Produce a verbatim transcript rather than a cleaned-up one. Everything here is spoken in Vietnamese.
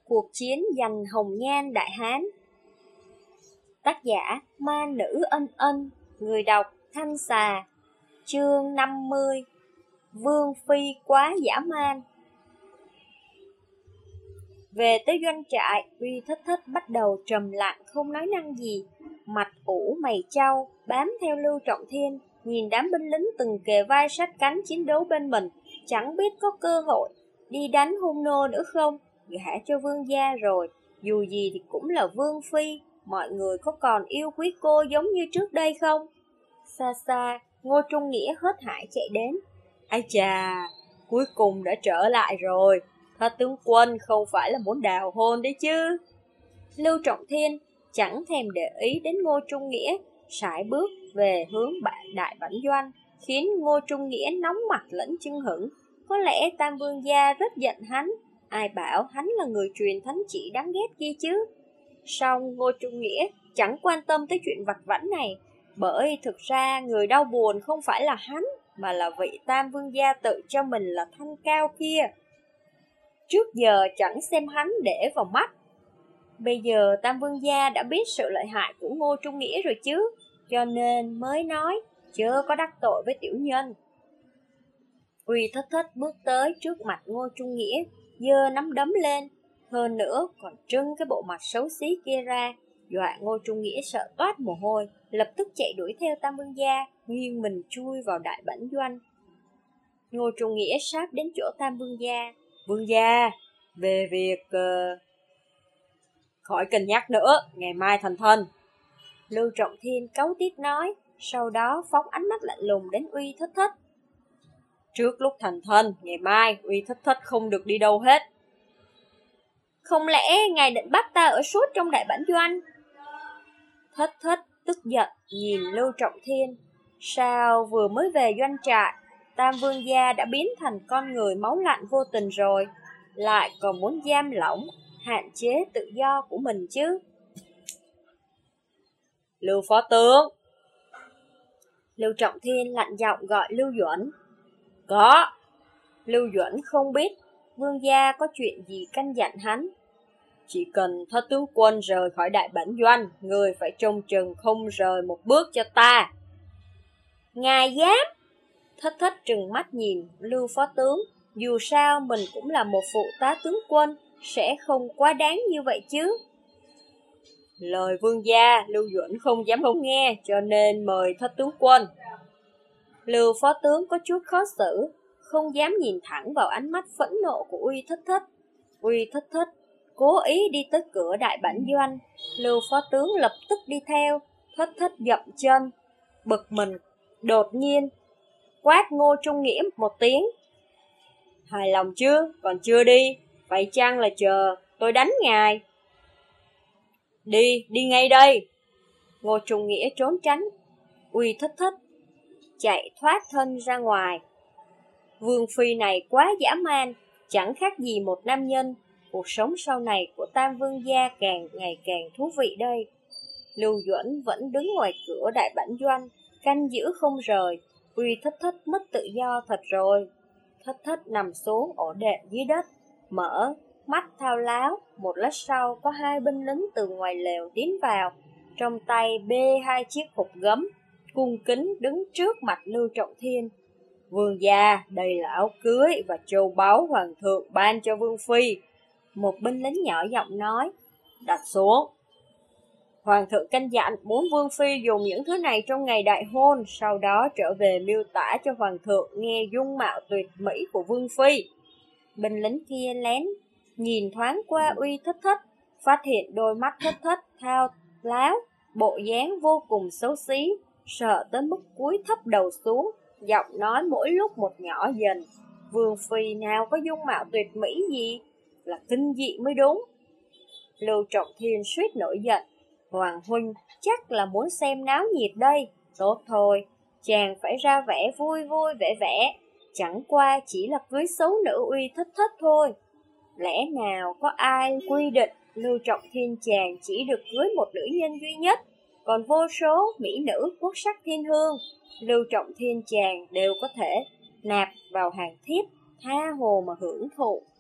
Cuộc chiến giành hồng nhan Đại Hán. Tác giả Ma Nữ Ân Ân. Người đọc Thanh Xà. Chương năm mươi. Vương Phi quá dã man. Về tới doanh trại, Uy Thất Thất bắt đầu trầm lặng không nói năng gì, mặt ủ mày chau, bám theo Lưu Trọng Thiên, nhìn đám binh lính từng kề vai sát cánh chiến đấu bên mình, chẳng biết có cơ hội đi đánh hung nô nữa không. Gả cho vương gia rồi, dù gì thì cũng là vương phi, mọi người có còn yêu quý cô giống như trước đây không? Xa xa, Ngô Trung Nghĩa hớt hải chạy đến. Ai chà, cuối cùng đã trở lại rồi. Thất tướng quân không phải là muốn đào hôn đấy chứ? Lưu Trọng Thiên chẳng thèm để ý đến Ngô Trung Nghĩa, sải bước về hướng Đại Bản Doanh, khiến Ngô Trung Nghĩa nóng mặt lẫn chưng hửng. Có lẽ Tam Vương gia rất giận hắn, ai bảo hắn là người truyền thánh chỉ đáng ghét kia chứ. Song Ngô Trung Nghĩa chẳng quan tâm tới chuyện vặt vãnh này, bởi thực ra người đau buồn không phải là hắn, mà là vị Tam Vương gia tự cho mình là thanh cao kia. Trước giờ chẳng xem hắn để vào mắt, bây giờ Tam Vương gia đã biết sự lợi hại của Ngô Trung Nghĩa rồi chứ, cho nên mới nói chớ có đắc tội với tiểu nhân. Uy Thất Thất bước tới trước mặt Ngô Trung Nghĩa, giơ nắm đấm lên, hơn nữa còn trưng cái bộ mặt xấu xí kia ra, dọa Ngô Trung Nghĩa sợ toát mồ hôi, lập tức chạy đuổi theo Tam Vương gia, nghiêng mình chui vào Đại Bản Doanh. Ngô Trung Nghĩa sát đến chỗ Tam Vương gia. Vương gia, về việc uh... khỏi cần nhắc nữa, ngày mai thành thân. Lưu Trọng Thiên cáu tiết nói, sau đó phóng ánh mắt lạnh lùng đến Uy Thất Thất. Trước lúc thành thân, ngày mai Uy Thất Thất không được đi đâu hết. Không lẽ ngài định bắt ta ở suốt trong Đại Bản Doanh? Thất Thất tức giận nhìn Lưu Trọng Thiên. Sao vừa mới về doanh trại, Tam Vương gia đã biến thành con người máu lạnh vô tình rồi, lại còn muốn giam lỏng, hạn chế tự do của mình chứ? Lưu phó tướng. Lưu Trọng Thiên lạnh giọng gọi Lưu Duẩn. Có. Lưu Duẩn không biết vương gia có chuyện gì căn dặn hắn. Chỉ cần Thất tướng quân rời khỏi Đại Bản Doanh, người phải trông chừng không rời một bước cho ta. Ngài dám? Thất Thất trừng mắt nhìn Lưu phó tướng, dù sao mình cũng là một phụ tá tướng quân, sẽ không quá đáng như vậy chứ. Lời vương gia, Lưu Duẩn không dám không nghe, cho nên mời Thất tướng quân. Lưu phó tướng có chút khó xử, không dám nhìn thẳng vào ánh mắt phẫn nộ của Uy Thất Thất. Uy Thất Thất cố ý đi tới cửa Đại Bản Doanh, Lưu phó tướng lập tức đi theo. Thất Thất dậm chân, bực mình, đột nhiên quát Ngô Trung Nghĩa một tiếng. Hài lòng chưa? Còn chưa đi? Vậy chăng là chờ tôi đánh ngài? Đi, đi ngay đây. Ngô Trung Nghĩa trốn tránh. Uy Thất Thất chạy thoát thân ra ngoài. Vương phi này quá dã man, chẳng khác gì một nam nhân. Cuộc sống sau này của Tam Vương gia càng ngày càng thú vị đây. Lưu Duẩn vẫn đứng ngoài cửa Đại Bản Doanh, canh giữ không rời. Uy Thất Thất mất tự do thật rồi. Thất Thất nằm xuống ổ đệm dưới đất, mở mắt thao láo. Một lát sau có hai binh lính từ ngoài lều tiến vào, trong tay bê hai chiếc hộp gấm, cung kính đứng trước mặt Lưu Trọng Thiên. Vương gia, đây là áo cưới và châu báu hoàng thượng ban cho vương phi. Một binh lính nhỏ giọng nói. Đặt xuống. Hoàng thượng căn dặn muốn vương phi dùng những thứ này trong ngày đại hôn, sau đó trở về miêu tả cho hoàng thượng nghe dung mạo tuyệt mỹ của vương phi. Binh lính kia lén nhìn thoáng qua Uy Thất Thất, phát hiện đôi mắt Thất Thất thao láo, bộ dáng vô cùng xấu xí, sợ tới mức cúi thấp đầu xuống, giọng nói mỗi lúc một nhỏ dần. Vương phi nào có dung mạo tuyệt mỹ gì, là kinh dị mới đúng. Lưu Trọng Thiên suýt nổi giận. Hoàng huynh chắc là muốn xem náo nhiệt đây. Tốt thôi, chàng phải ra vẻ vui vui vẻ vẻ, chẳng qua chỉ là cưới xấu nữ Uy Thất Thất thôi. Lẽ nào có ai quy định Lưu Trọng Thiên chàng chỉ được cưới một nữ nhân duy nhất, còn vô số mỹ nữ quốc sắc thiên hương Lưu Trọng Thiên chàng đều có thể nạp vào hàng thiếp, tha hồ mà hưởng thụ.